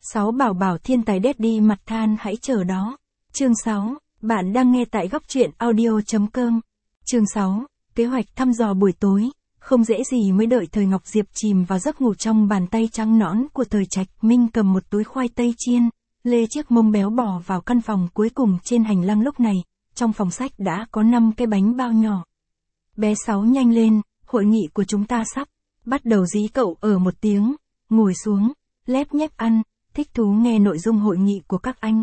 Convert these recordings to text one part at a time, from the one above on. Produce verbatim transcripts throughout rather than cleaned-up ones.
sáu Bảo Bảo thiên tài daddy mặt than hãy chờ đó. Chương sáu, bạn đang nghe tại góc truyện audio chấm com. Chương sáu, kế hoạch thăm dò buổi tối. Không dễ gì mới đợi Thời Ngọc Diệp chìm vào giấc ngủ trong bàn tay trắng nõn của Thời Trạch Minh cầm một túi khoai tây chiên, lê chiếc mông béo bò vào căn phòng cuối cùng trên hành lang. Lúc này, trong phòng sách đã có năm cái bánh bao nhỏ. Bé Sáu nhanh lên, hội nghị của chúng ta sắp bắt đầu. Dí cậu ở một tiếng, ngồi xuống, lép nhép ăn, thích thú nghe nội dung hội nghị của các anh.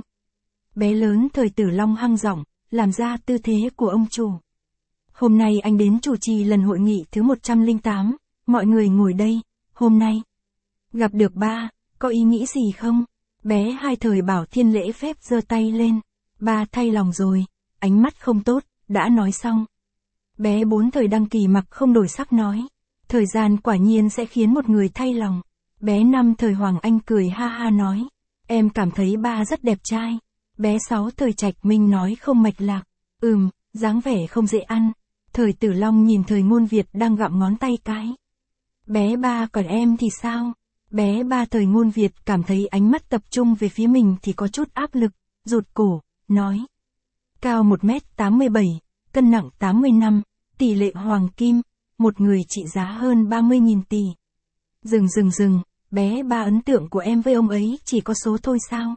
Bé lớn Thời Tử Long hăng giọng, làm ra tư thế của ông chủ. Hôm nay anh đến chủ trì lần hội nghị thứ một trăm lẻ tám, mọi người ngồi đây, hôm nay gặp được ba, có ý nghĩ gì không? Bé Hai Thời Bảo Thiên lễ phép giơ tay lên, ba thay lòng rồi, ánh mắt không tốt, đã nói xong. Bé Bốn Thời Đăng Kỳ mặc không đổi sắc nói, thời gian quả nhiên sẽ khiến một người thay lòng. Bé Năm Thời Hoàng Anh cười ha ha nói, em cảm thấy ba rất đẹp trai. Bé Sáu Thời Trạch Minh nói không mạch lạc, ừm, dáng vẻ không dễ ăn. Thời Tử Long nhìn Thời Ngôn Việt đang gặm ngón tay cái. Bé Ba còn em thì sao? Bé Ba Thời Ngôn Việt cảm thấy ánh mắt tập trung về phía mình thì có chút áp lực, rụt cổ, nói. Cao một mét tám mươi bảy, cân nặng tám mươi lăm, tỷ lệ hoàng kim, một người trị giá hơn ba mươi nghìn tỷ. Dừng dừng dừng, bé Ba ấn tượng của em với ông ấy chỉ có số thôi sao?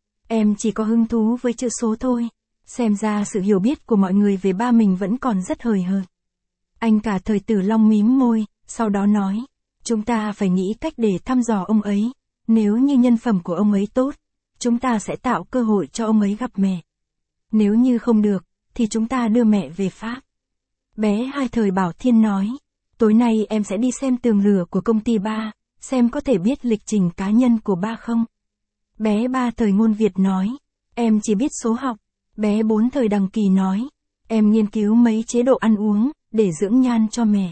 Em chỉ có hứng thú với chữ số thôi. Xem ra sự hiểu biết của mọi người về ba mình vẫn còn rất hời hợt. Anh cả Thời Tử Long mím môi, sau đó nói, chúng ta phải nghĩ cách để thăm dò ông ấy. Nếu như nhân phẩm của ông ấy tốt, chúng ta sẽ tạo cơ hội cho ông ấy gặp mẹ. Nếu như không được, thì chúng ta đưa mẹ về Pháp. Bé Hai Thời Bảo Thiên nói, tối nay em sẽ đi xem tường lửa của công ty ba, xem có thể biết lịch trình cá nhân của ba không. Bé Ba Thời Ngôn Việt nói, em chỉ biết số học. Bé Bốn Thời Đăng Kỳ nói, em nghiên cứu mấy chế độ ăn uống, để dưỡng nhan cho mẹ.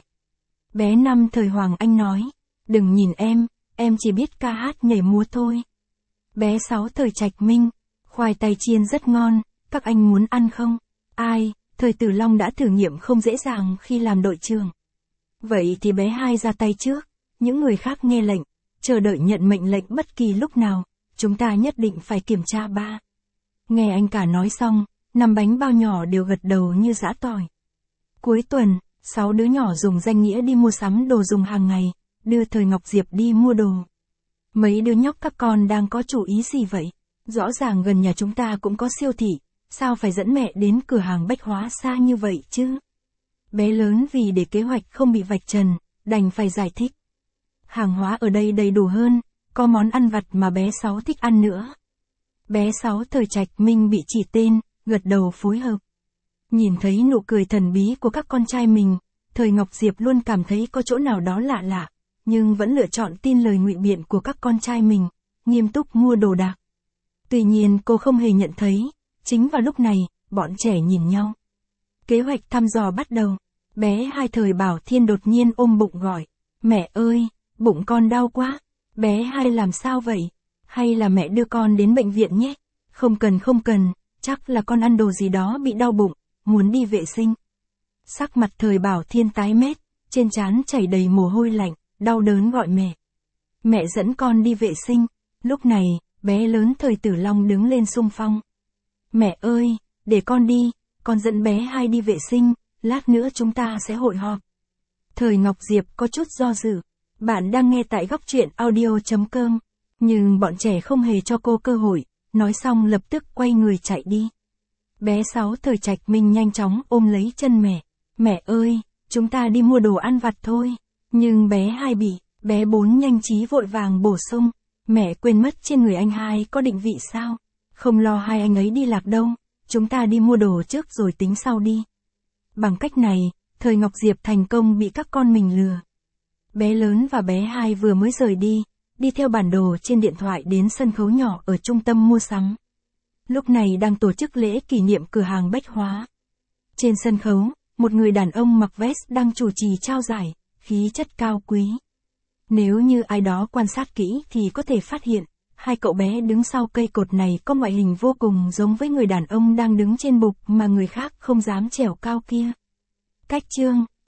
Bé Năm Thời Hoàng Anh nói, đừng nhìn em, em chỉ biết ca hát nhảy múa thôi. Bé Sáu Thời Trạch Minh, khoai tây chiên rất ngon, các anh muốn ăn không? Ai, Thời Tử Long đã thử nghiệm không dễ dàng khi làm đội trưởng. Vậy thì bé Hai ra tay trước, những người khác nghe lệnh, chờ đợi nhận mệnh lệnh bất kỳ lúc nào, chúng ta nhất định phải kiểm tra ba. Nghe anh cả nói xong, năm bánh bao nhỏ đều gật đầu như giã tỏi. Cuối tuần, sáu đứa nhỏ dùng danh nghĩa đi mua sắm đồ dùng hàng ngày, đưa Thời Ngọc Diệp đi mua đồ. Mấy đứa nhóc các con đang có chủ ý gì vậy? Rõ ràng gần nhà chúng ta cũng có siêu thị, sao phải dẫn mẹ đến cửa hàng bách hóa xa như vậy chứ? Bé lớn vì để kế hoạch không bị vạch trần, đành phải giải thích. Hàng hóa ở đây đầy đủ hơn, có món ăn vặt mà bé Sáu thích ăn nữa. Bé Sáu Thời Trạch Minh bị chỉ tên, gật đầu phối hợp. Nhìn thấy nụ cười thần bí của các con trai mình, Thời Ngọc Diệp luôn cảm thấy có chỗ nào đó lạ lạ, nhưng vẫn lựa chọn tin lời ngụy biện của các con trai mình, nghiêm túc mua đồ đạc. Tuy nhiên cô không hề nhận thấy, chính vào lúc này, bọn trẻ nhìn nhau. Kế hoạch thăm dò bắt đầu, bé Hai Thời Bảo Thiên đột nhiên ôm bụng gọi, mẹ ơi, bụng con đau quá, bé Hai làm sao vậy? Hay là mẹ đưa con đến bệnh viện nhé? Không cần không cần, chắc là con ăn đồ gì đó bị đau bụng, muốn đi vệ sinh. Sắc mặt Thời Bảo Thiên tái mét, trên trán chảy đầy mồ hôi lạnh, đau đớn gọi mẹ. Mẹ dẫn con đi vệ sinh. Lúc này, bé lớn Thời Tử Long đứng lên xung phong. Mẹ ơi, để con đi, con dẫn bé Hai đi vệ sinh, lát nữa chúng ta sẽ hội họp. Thời Ngọc Diệp có chút do dự. Bạn đang nghe tại góc truyện audio chấm com. Nhưng bọn trẻ không hề cho cô cơ hội, nói xong lập tức quay người chạy đi. Bé Sáu Thời Trạch Minh nhanh chóng ôm lấy chân mẹ. Mẹ ơi, chúng ta đi mua đồ ăn vặt thôi. Nhưng bé Hai bị, bé Bốn nhanh trí vội vàng bổ sung. Mẹ quên mất trên người anh Hai có định vị sao? Không lo hai anh ấy đi lạc đâu, chúng ta đi mua đồ trước rồi tính sau đi. Bằng cách này, Thời Ngọc Diệp thành công bị các con mình lừa. Bé lớn và bé Hai vừa mới rời đi, đi theo bản đồ trên điện thoại đến sân khấu nhỏ ở trung tâm mua sắm. Lúc này đang tổ chức lễ kỷ niệm cửa hàng bách hóa. Trên sân khấu, một người đàn ông mặc vest đang chủ trì trao giải, khí chất cao quý. Nếu như ai đó quan sát kỹ thì có thể phát hiện, hai cậu bé đứng sau cây cột này có ngoại hình vô cùng giống với người đàn ông đang đứng trên bục mà người khác không dám trèo cao kia. Cách chương,